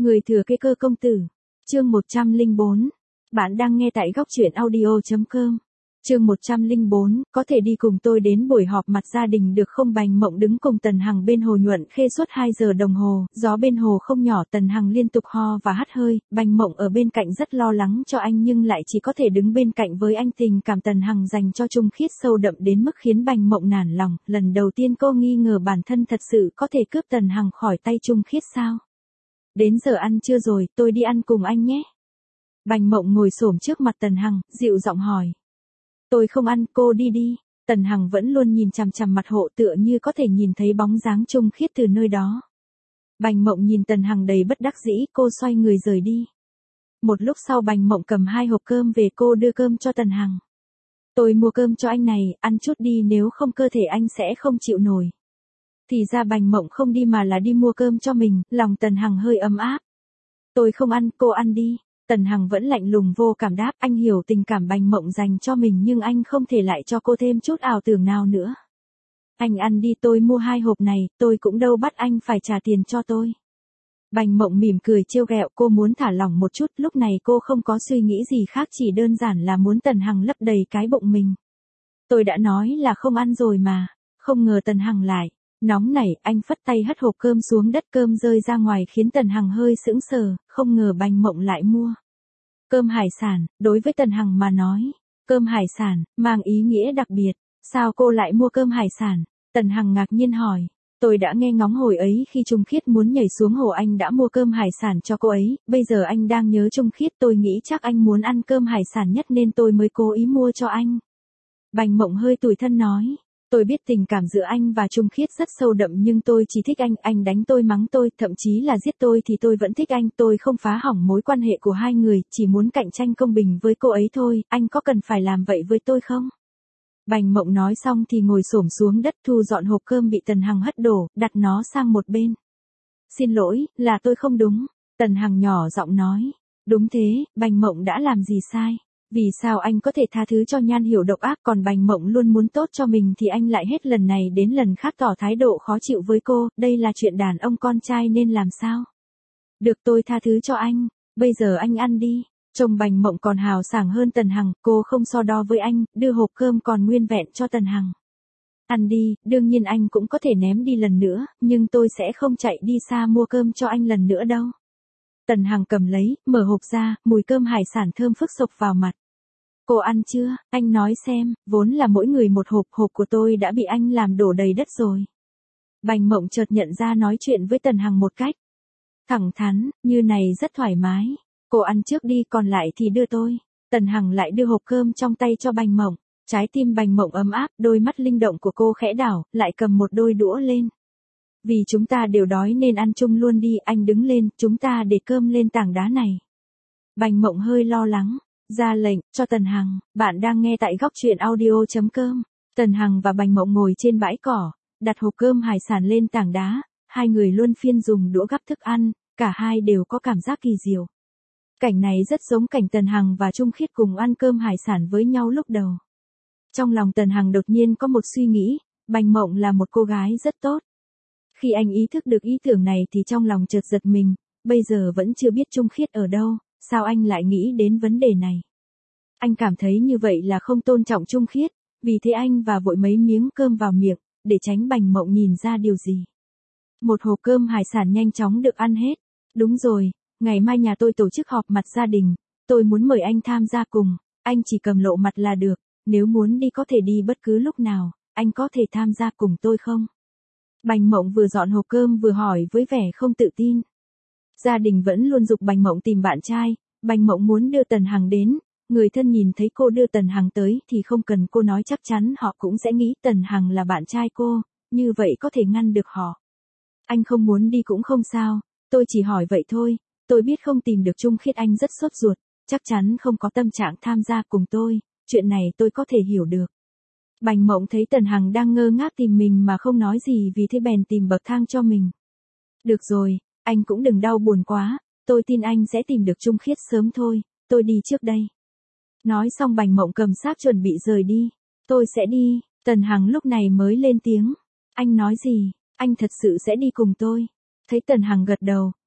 Người thừa kế cơ công tử. Chương 104. Bạn đang nghe tại góc truyện audio.com. Chương 104, có thể đi cùng tôi đến buổi họp mặt gia đình được không? Bành Mộng đứng cùng Tần Hằng bên hồ Nhuận Khê suốt 2 giờ đồng hồ, gió bên hồ không nhỏ, Tần Hằng liên tục ho và hắt hơi, Bành Mộng ở bên cạnh rất lo lắng cho anh nhưng lại chỉ có thể đứng bên cạnh với anh. Tình cảm Tần Hằng dành cho Trung Khiết sâu đậm đến mức khiến Bành Mộng nản lòng, lần đầu tiên cô nghi ngờ bản thân thật sự có thể cướp Tần Hằng khỏi tay Trung Khiết sao? Đến giờ ăn trưa rồi, tôi đi ăn cùng anh nhé. Bành Mộng ngồi xổm trước mặt Tần Hằng, dịu giọng hỏi. Tôi không ăn, cô đi đi. Tần Hằng vẫn luôn nhìn chằm chằm mặt hộ tựa như có thể nhìn thấy bóng dáng Trung Khiết từ nơi đó. Bành Mộng nhìn Tần Hằng đầy bất đắc dĩ, cô xoay người rời đi. Một lúc sau Bành Mộng cầm 2 hộp cơm về, cô đưa cơm cho Tần Hằng. Tôi mua cơm cho anh này, ăn chút đi nếu không cơ thể anh sẽ không chịu nổi. Thì ra Bành Mộng không đi mà là đi mua cơm cho mình, lòng Tần Hằng hơi ấm áp. Tôi không ăn, cô ăn đi. Tần Hằng vẫn lạnh lùng vô cảm đáp, anh hiểu tình cảm Bành Mộng dành cho mình nhưng anh không thể lại cho cô thêm chút ảo tưởng nào nữa. Anh ăn đi, tôi mua 2 hộp này, tôi cũng đâu bắt anh phải trả tiền cho tôi. Bành Mộng mỉm cười trêu ghẹo, cô muốn thả lỏng một chút, lúc này cô không có suy nghĩ gì khác, chỉ đơn giản là muốn Tần Hằng lấp đầy cái bụng mình. Tôi đã nói là không ăn rồi mà, không ngờ Tần Hằng lại. Nóng nảy, anh phất tay hất hộp cơm xuống đất, cơm rơi ra ngoài khiến Tần Hằng hơi sững sờ, không ngờ Bành Mộng lại mua cơm hải sản. Đối với Tần Hằng mà nói, cơm hải sản mang ý nghĩa đặc biệt. Sao cô lại mua cơm hải sản? Tần Hằng ngạc nhiên hỏi. Tôi đã nghe ngóng hồi ấy khi Trung Khiết muốn nhảy xuống hồ anh đã mua cơm hải sản cho cô ấy, bây giờ anh đang nhớ Trung Khiết, tôi nghĩ chắc anh muốn ăn cơm hải sản nhất nên tôi mới cố ý mua cho anh. Bành Mộng hơi tủi thân nói. Tôi biết tình cảm giữa anh và Trung Khiết rất sâu đậm nhưng tôi chỉ thích anh đánh tôi mắng tôi, thậm chí là giết tôi thì tôi vẫn thích anh, tôi không phá hỏng mối quan hệ của hai người, chỉ muốn cạnh tranh công bình với cô ấy thôi, anh có cần phải làm vậy với tôi không? Bành Mộng nói xong thì ngồi xổm xuống đất thu dọn hộp cơm bị Tần Hằng hất đổ, đặt nó sang một bên. Xin lỗi, là tôi không đúng, Tần Hằng nhỏ giọng nói. Đúng thế, Bành Mộng đã làm gì sai? Vì sao anh có thể tha thứ cho Nhan Hiểu độc ác còn Bành Mộng luôn muốn tốt cho mình thì anh lại hết lần này đến lần khác tỏ thái độ khó chịu với cô, đây là chuyện đàn ông con trai nên làm sao? Được, tôi tha thứ cho anh, bây giờ anh ăn đi. Trông Bành Mộng còn hào sảng hơn Tần Hằng, cô không so đo với anh, đưa hộp cơm còn nguyên vẹn cho Tần Hằng. Ăn đi, đương nhiên anh cũng có thể ném đi lần nữa, nhưng tôi sẽ không chạy đi xa mua cơm cho anh lần nữa đâu. Tần Hằng cầm lấy, mở hộp ra, mùi cơm hải sản thơm phức sộc vào mặt. Cô ăn chưa? Anh nói xem, vốn là mỗi người một hộp, hộp của tôi đã bị anh làm đổ đầy đất rồi. Bành Mộng chợt nhận ra nói chuyện với Tần Hằng một cách thẳng thắn, như này rất thoải mái. Cô ăn trước đi, còn lại thì đưa tôi. Tần Hằng lại đưa hộp cơm trong tay cho Bành Mộng. Trái tim Bành Mộng ấm áp, đôi mắt linh động của cô khẽ đảo, lại cầm một đôi đũa lên. Vì chúng ta đều đói nên ăn chung luôn đi, anh đứng lên, chúng ta để cơm lên tảng đá này. Bành Mộng hơi lo lắng, ra lệnh cho Tần Hằng, bạn đang nghe tại góc truyện audio.com. Tần Hằng và Bành Mộng ngồi trên bãi cỏ, đặt hộp cơm hải sản lên tảng đá, hai người luân phiên dùng đũa gắp thức ăn, cả hai đều có cảm giác kỳ diệu. Cảnh này rất giống cảnh Tần Hằng và Trung Khiết cùng ăn cơm hải sản với nhau lúc đầu. Trong lòng Tần Hằng đột nhiên có một suy nghĩ, Bành Mộng là một cô gái rất tốt. Khi anh ý thức được ý tưởng này thì trong lòng chợt giật mình, bây giờ vẫn chưa biết Trung Khiết ở đâu, sao anh lại nghĩ đến vấn đề này? Anh cảm thấy như vậy là không tôn trọng Trung Khiết, vì thế anh và vội mấy miếng cơm vào miệng, để tránh Bành Mộng nhìn ra điều gì. Một hộp cơm hải sản nhanh chóng được ăn hết. Đúng rồi, ngày mai nhà tôi tổ chức họp mặt gia đình, tôi muốn mời anh tham gia cùng, anh chỉ cầm lộ mặt là được, nếu muốn đi có thể đi bất cứ lúc nào, anh có thể tham gia cùng tôi không? Bành Mộng vừa dọn hộp cơm vừa hỏi với vẻ không tự tin. Gia đình vẫn luôn giục Bành Mộng tìm bạn trai, Bành Mộng muốn đưa Tần Hằng đến, người thân nhìn thấy cô đưa Tần Hằng tới thì không cần cô nói chắc chắn họ cũng sẽ nghĩ Tần Hằng là bạn trai cô, như vậy có thể ngăn được họ. Anh không muốn đi cũng không sao, tôi chỉ hỏi vậy thôi, tôi biết không tìm được Trung Khiết anh rất sốt ruột, chắc chắn không có tâm trạng tham gia cùng tôi, chuyện này tôi có thể hiểu được. Bành Mộng thấy Tần Hằng đang ngơ ngác tìm mình mà không nói gì vì thế bèn tìm bậc thang cho mình. Được rồi, anh cũng đừng đau buồn quá, tôi tin anh sẽ tìm được Trung Khiết sớm thôi, tôi đi trước đây. Nói xong Bành Mộng cầm sáp chuẩn bị rời đi. Tôi sẽ đi, Tần Hằng lúc này mới lên tiếng. Anh nói gì, anh thật sự sẽ đi cùng tôi. Thấy Tần Hằng gật đầu,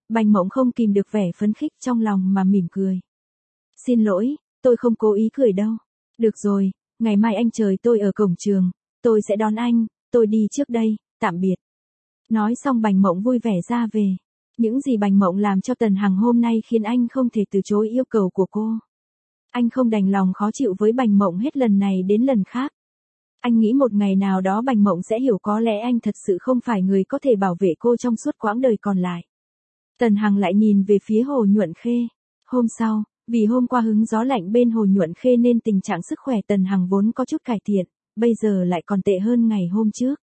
Bành Mộng không kìm được vẻ phấn khích trong lòng mà mỉm cười. Xin lỗi, tôi không cố ý cười đâu. Được rồi, ngày mai anh chờ tôi ở cổng trường, tôi sẽ đón anh, tôi đi trước đây, tạm biệt. Nói xong Bành Mộng vui vẻ ra về. Những gì Bành Mộng làm cho Tần Hằng hôm nay khiến anh không thể từ chối yêu cầu của cô. Anh không đành lòng khó chịu với Bành Mộng hết lần này đến lần khác. Anh nghĩ một ngày nào đó Bành Mộng sẽ hiểu có lẽ anh thật sự không phải người có thể bảo vệ cô trong suốt quãng đời còn lại. Tần Hằng lại nhìn về phía Hồ Nhuận Khê. Hôm sau, vì hôm qua hứng gió lạnh bên Hồ Nhuận Khê nên tình trạng sức khỏe Tần Hằng vốn có chút cải thiện, bây giờ lại còn tệ hơn ngày hôm trước.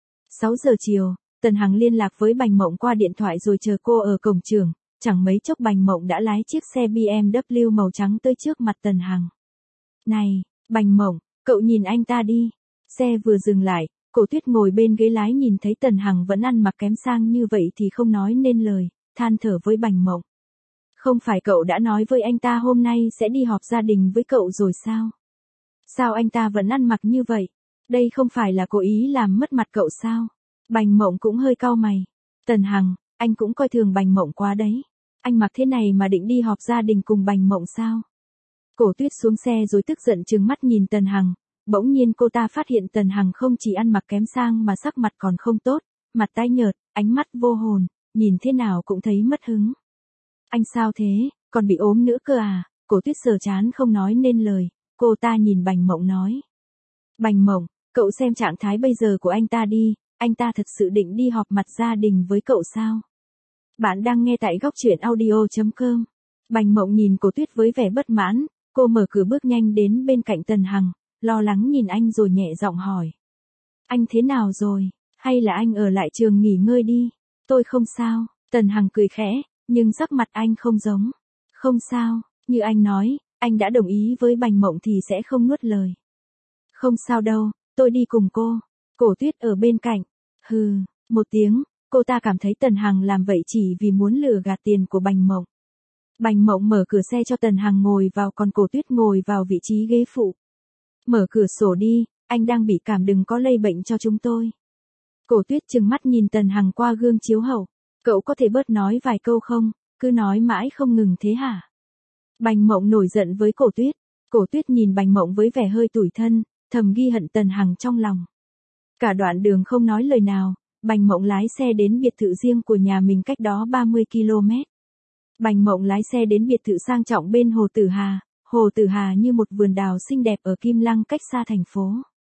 6 giờ chiều, Tần Hằng liên lạc với Bành Mộng qua điện thoại rồi chờ cô ở cổng trường, chẳng mấy chốc Bành Mộng đã lái chiếc xe BMW màu trắng tới trước mặt Tần Hằng. Này, Bành Mộng, cậu nhìn anh ta đi. Xe vừa dừng lại, Cổ Tuyết ngồi bên ghế lái nhìn thấy Tần Hằng vẫn ăn mặc kém sang như vậy thì không nói nên lời, than thở với Bành Mộng. Không phải cậu đã nói với anh ta hôm nay sẽ đi họp gia đình với cậu rồi sao? Sao anh ta vẫn ăn mặc như vậy? Đây không phải là cố ý làm mất mặt cậu sao? Bành Mộng cũng hơi cau mày. Tần Hằng, anh cũng coi thường Bành Mộng quá đấy. Anh mặc thế này mà định đi họp gia đình cùng Bành Mộng sao? Cổ Tuyết xuống xe rồi tức giận trừng mắt nhìn Tần Hằng. Bỗng nhiên cô ta phát hiện Tần Hằng không chỉ ăn mặc kém sang mà sắc mặt còn không tốt, mặt tái nhợt, ánh mắt vô hồn, nhìn thế nào cũng thấy mất hứng. Anh sao thế, còn bị ốm nữa cơ à? Cổ Tuyết sờ trán không nói nên lời, cô ta nhìn Bành Mộng nói. Bành Mộng, cậu xem trạng thái bây giờ của anh ta đi, anh ta thật sự định đi họp mặt gia đình với cậu sao? Bạn đang nghe tại góc truyện audio.com. Bành Mộng nhìn Cổ Tuyết với vẻ bất mãn, cô mở cửa bước nhanh đến bên cạnh Tần Hằng, lo lắng nhìn anh rồi nhẹ giọng hỏi. Anh thế nào rồi, hay là anh ở lại trường nghỉ ngơi đi? Tôi không sao, Tần Hằng cười khẽ, nhưng sắc mặt anh không giống. Không sao, như anh nói, anh đã đồng ý với Bành Mộng thì sẽ không nuốt lời. Không sao đâu, tôi đi cùng cô. Cổ Tuyết ở bên cạnh. Hừ, một tiếng, cô ta cảm thấy Tần Hằng làm vậy chỉ vì muốn lừa gạt tiền của Bành Mộng. Bành Mộng mở cửa xe cho Tần Hằng ngồi vào còn Cổ Tuyết ngồi vào vị trí ghế phụ. Mở cửa sổ đi, anh đang bị cảm đừng có lây bệnh cho chúng tôi. Cổ Tuyết trừng mắt nhìn Tần Hằng qua gương chiếu hậu. Cậu có thể bớt nói vài câu không, cứ nói mãi không ngừng thế hả? Bành Mộng nổi giận với Cổ Tuyết. Cổ Tuyết nhìn Bành Mộng với vẻ hơi tủi thân, thầm ghi hận Tần Hằng trong lòng. Cả đoạn đường không nói lời nào, Bành Mộng lái xe đến biệt thự riêng của nhà mình cách đó 30 km. Bành Mộng lái xe đến biệt thự sang trọng bên Hồ Tử Hà. Hồ Tử Hà như một vườn đào xinh đẹp ở Kim Lăng cách xa thành phố.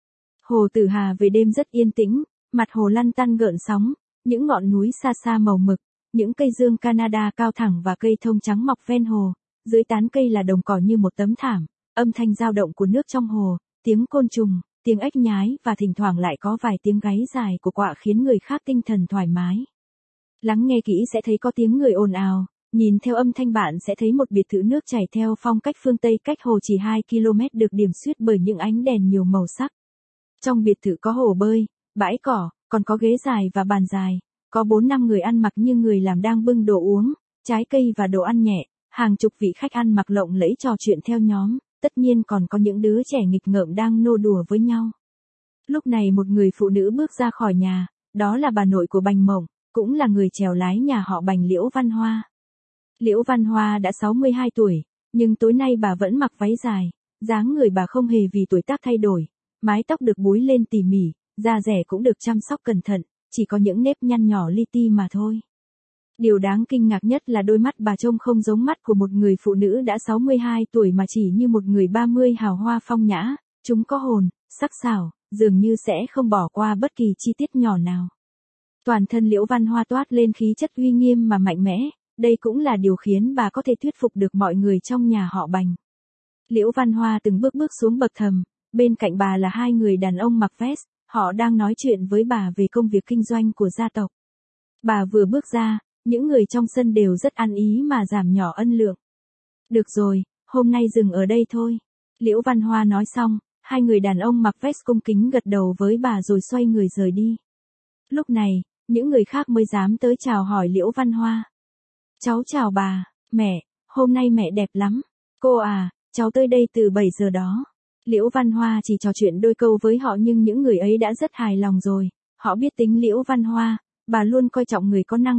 Hồ Tử Hà về đêm rất yên tĩnh, mặt hồ lăn tăn gợn sóng, những ngọn núi xa xa màu mực, những cây dương Canada cao thẳng và cây thông trắng mọc ven hồ, dưới tán cây là đồng cỏ như một tấm thảm, âm thanh dao động của nước trong hồ, tiếng côn trùng, tiếng ếch nhái và thỉnh thoảng lại có vài tiếng gáy dài của quạ khiến người khác tinh thần thoải mái. Lắng nghe kỹ sẽ thấy có tiếng người ồn ào, nhìn theo âm thanh bạn sẽ thấy một biệt thự nước chảy theo phong cách phương Tây cách hồ chỉ 2 km được điểm xuyết bởi những ánh đèn nhiều màu sắc. Trong biệt thự có hồ bơi, bãi cỏ, còn có ghế dài và bàn dài, có 4-5 người ăn mặc như người làm đang bưng đồ uống, trái cây và đồ ăn nhẹ, hàng chục vị khách ăn mặc lộng lẫy trò chuyện theo nhóm, tất nhiên còn có những đứa trẻ nghịch ngợm đang nô đùa với nhau. Lúc này một người phụ nữ bước ra khỏi nhà, đó là bà nội của Bành Mộng, cũng là người chèo lái nhà họ Bành Liễu Văn Hoa. Liễu Văn Hoa đã 62 tuổi, nhưng tối nay bà vẫn mặc váy dài, dáng người bà không hề vì tuổi tác thay đổi, mái tóc được búi lên tỉ mỉ, da dẻ cũng được chăm sóc cẩn thận, chỉ có những nếp nhăn nhỏ li ti mà thôi. Điều đáng kinh ngạc nhất là đôi mắt bà trông không giống mắt của một người phụ nữ đã 62 tuổi mà chỉ như một người 30 hào hoa phong nhã, chúng có hồn, sắc sảo, dường như sẽ không bỏ qua bất kỳ chi tiết nhỏ nào. Toàn thân Liễu Văn Hoa toát lên khí chất uy nghiêm mà mạnh mẽ, đây cũng là điều khiến bà có thể thuyết phục được mọi người trong nhà họ Bành. Liễu Văn Hoa từng bước xuống bậc thềm, bên cạnh bà là hai người đàn ông mặc vest, họ đang nói chuyện với bà về công việc kinh doanh của gia tộc. Bà vừa bước ra, những người trong sân đều rất ăn ý mà giảm nhỏ ân lượng. Được rồi, hôm nay dừng ở đây thôi. Liễu Văn Hoa nói xong, hai người đàn ông mặc vest cung kính gật đầu với bà rồi xoay người rời đi. Lúc này, những người khác mới dám tới chào hỏi Liễu Văn Hoa. Cháu chào bà, mẹ, hôm nay mẹ đẹp lắm. Cô à, cháu tới đây từ 7 giờ đó. Liễu Văn Hoa chỉ trò chuyện đôi câu với họ nhưng những người ấy đã rất hài lòng rồi. Họ biết tính Liễu Văn Hoa, bà luôn coi trọng người có năng lực,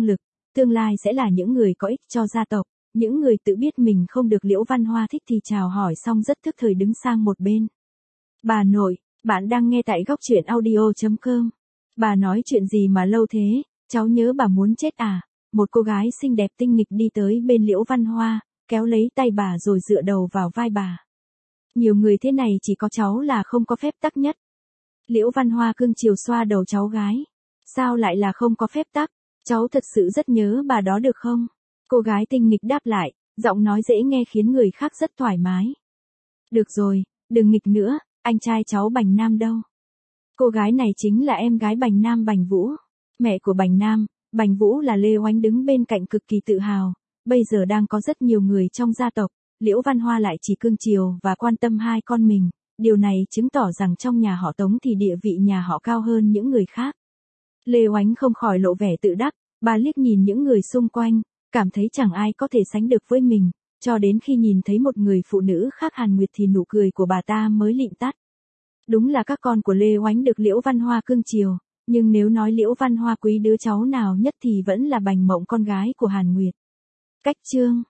tương lai sẽ là những người có ích cho gia tộc, những người tự biết mình không được Liễu Văn Hoa thích thì chào hỏi xong rất thức thời đứng sang một bên. Bà nội, bạn đang nghe tại góc truyện audio.com. Bà nói chuyện gì mà lâu thế, cháu nhớ bà muốn chết à? Một cô gái xinh đẹp tinh nghịch đi tới bên Liễu Văn Hoa, kéo lấy tay bà rồi dựa đầu vào vai bà. Nhiều người thế này chỉ có cháu là không có phép tắc nhất. Liễu Văn Hoa cưng chiều xoa đầu cháu gái. Sao lại là không có phép tắc? Cháu thật sự rất nhớ bà đó được không? Cô gái tinh nghịch đáp lại, giọng nói dễ nghe khiến người khác rất thoải mái. Được rồi, đừng nghịch nữa, anh trai cháu Bành Nam đâu? Cô gái này chính là em gái Bành Nam Bành Vũ. Mẹ của Bành Nam, Bành Vũ là Lê Oánh đứng bên cạnh cực kỳ tự hào. Bây giờ đang có rất nhiều người trong gia tộc, Liễu Văn Hoa lại chỉ cưng chiều và quan tâm hai con mình. Điều này chứng tỏ rằng trong nhà họ Tống thì địa vị nhà họ cao hơn những người khác. Lê Oánh không khỏi lộ vẻ tự đắc, bà liếc nhìn những người xung quanh, cảm thấy chẳng ai có thể sánh được với mình, cho đến khi nhìn thấy một người phụ nữ khác Hàn Nguyệt thì nụ cười của bà ta mới lịm tắt. Đúng là các con của Lê Oánh được Liễu Văn Hoa cưng chiều, nhưng nếu nói Liễu Văn Hoa quý đứa cháu nào nhất thì vẫn là Bành Mộng con gái của Hàn Nguyệt. Cách chương